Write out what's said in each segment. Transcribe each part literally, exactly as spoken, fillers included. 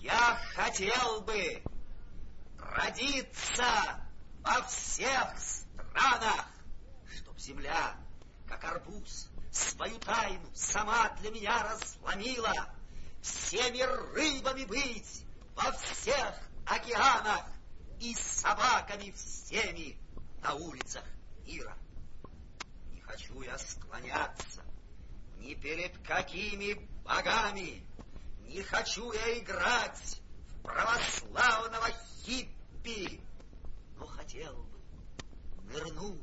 Я хотел бы родиться во всех странах, чтоб земля, как арбуз, свою тайну сама для меня разломила, всеми рыбами быть во всех океанах и собаками всеми на улицах мира. Не хочу я склоняться ни перед какими богами, не хочу я играть в православного хиппи, но хотел бы нырнуть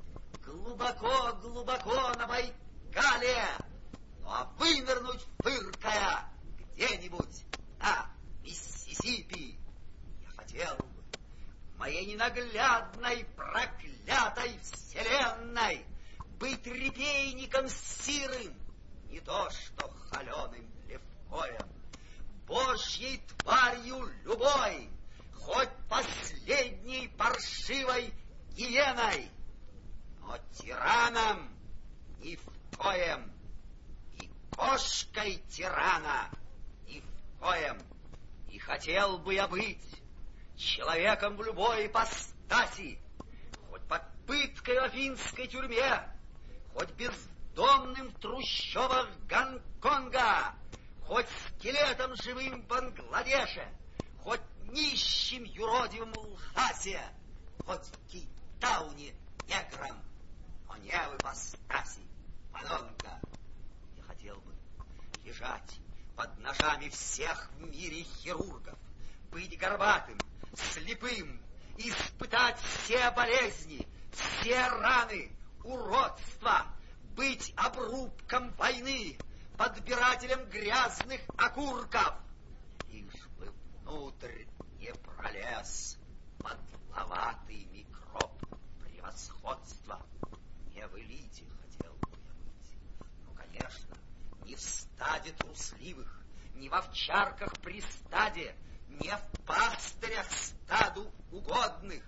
глубоко-глубоко на Байкале, ну а вынырнуть, фыркая, где-нибудь на Миссисипи. Я хотел бы в моей ненаглядной проклятой вселенной быть репейником сирым, не то что холеным левкоем, божьей тварью любой, хоть последней паршивой гиеной, но тираном ни в коем, и кошкой тирана ни в коем. И хотел бы я быть человеком в любой ипостаси, хоть под пыткой в афинской тюрьме, хоть бездомным в трущобах Гонконга, хоть скелетом живым в Бангладеше, хоть нищим юродивым в Лхасе, хоть в Кейптауне негром, но не в ипостаси подонка. Я хотел бы лежать под ножами всех в мире хирургов, быть горбатым, слепым, испытать все болезни, все раны, уродства, быть обрубком войны, подбирателем грязных окурков, лишь бы внутрь не пролез подловатый микроб превосходства. Не в элите хотел бы я быть, но, конечно, не в стаде трусливых, не в овчарках при стаде, не в пастырях стаду угодных.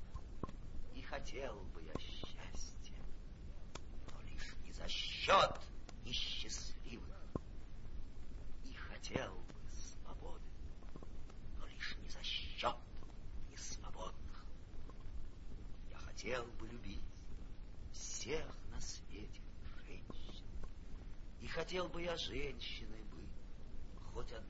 И хотел бы я счастья, но лишь не за счет несчастливых. И хотел бы свободы, но лишь не за счет несвободных. Я хотел бы любить всех на свете женщин, и хотел бы я женщиной быть хоть однажды.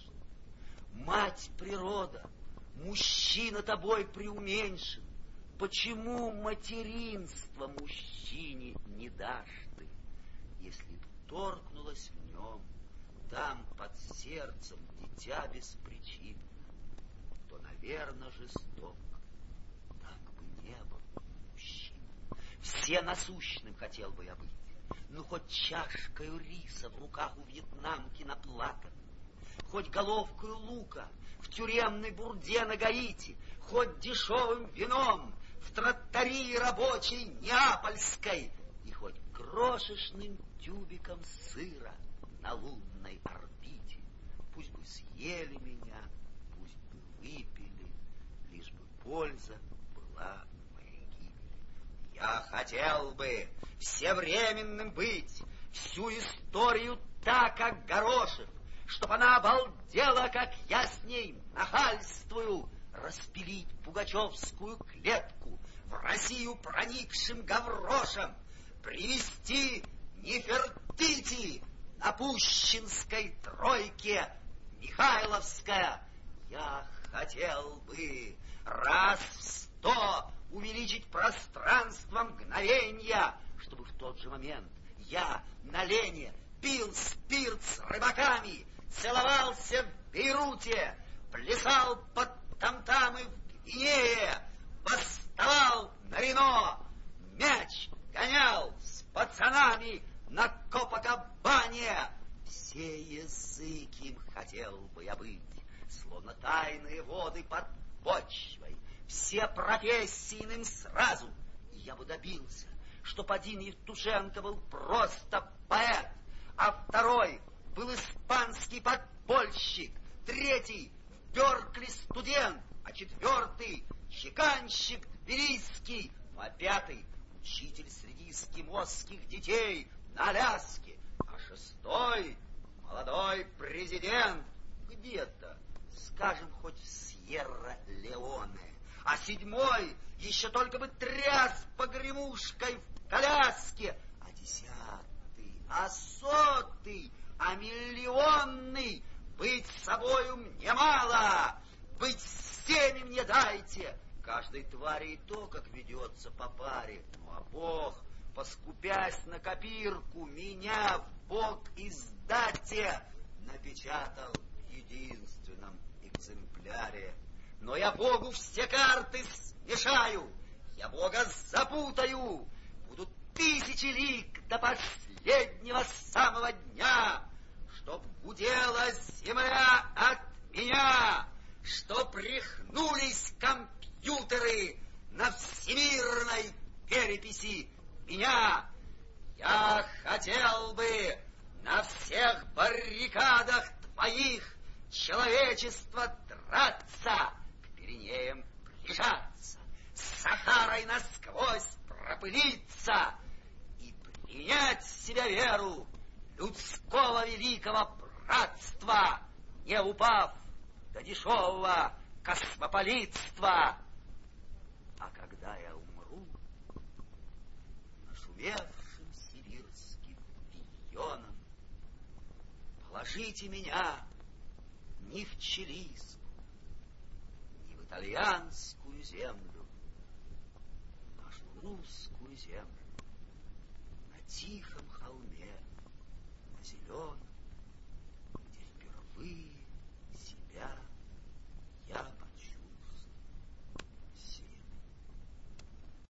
Мать природа, мужчина тобой преуменьшен, почему материнство мужчине не дашь ты? Если б торкнулось в нем там под сердцем дитя без причин, то, наверно, жесток так бы не был мужчин. Все насущным хотел бы я быть, ну хоть чашкою риса в руках у вьетнамки наплакан, хоть головкою лука в тюремной бурде на Гаити, хоть дешевым вином в тротарии рабочей неапольской, и хоть крошечным тюбиком сыра на лунной орбите. Пусть бы съели меня, пусть бы выпили, лишь бы польза была в моей гибели. Я хотел бы всевременным быть, всю историю так, как Горошев, чтоб она обалдела, как я с ней нахальствую, распилить пугачевскую клетку, в Россию проникшим гаврошем, привести Нефертити на Пущинской тройке, Михайловская. Я хотел бы раз в сто увеличить пространство мгновенья, чтобы в тот же момент я на Лене пил спирт с рыбаками, целовался в Бейруте, плясал под там-тамы в Гвинее, восставал на Рено, мяч гонял с пацанами на Копакабане. Все языки им хотел бы я быть, словно тайные воды под почвой, все профессии иным сразу. И я бы добился, чтоб один Евтушенко был просто поэт, а второй был испанский подпольщик, третий в Беркли студент, а четвертый чеканщик тбилисский, ну а пятый учитель среди эскимосских детей на Аляске, а шестой молодой президент где-то скажем, хоть в Сьерра-Леоне, а седьмой еще только бы тряс погремушкой в коляске, а десятый, а сотый, а миллионный быть собою мне мало, быть всеми мне дайте. Каждой твари и то, как ведется по паре. Ну а Бог, поскупясь на копирку, меня в бок издате напечатал в единственном экземпляре. Но я Богу все карты смешаю, я Бога запутаю. Будут тысячи лик до последнего самого дня, чтоб гудела земля от меня, чтоб рехнулись компьютеры на всемирной переписи меня. Я хотел бы на всех баррикадах твоих человечества драться, к Пиренеям прижаться, с Сахарой насквозь пропылиться и принять в себя веру людского великого братства, не упав до дешевого космополитства. А когда я умру, нашумевшим сибирским пионом, положите меня ни в чилийскую, ни в итальянскую землю, в нашу русскую землю, на тихом холме, на зеленом, где впервые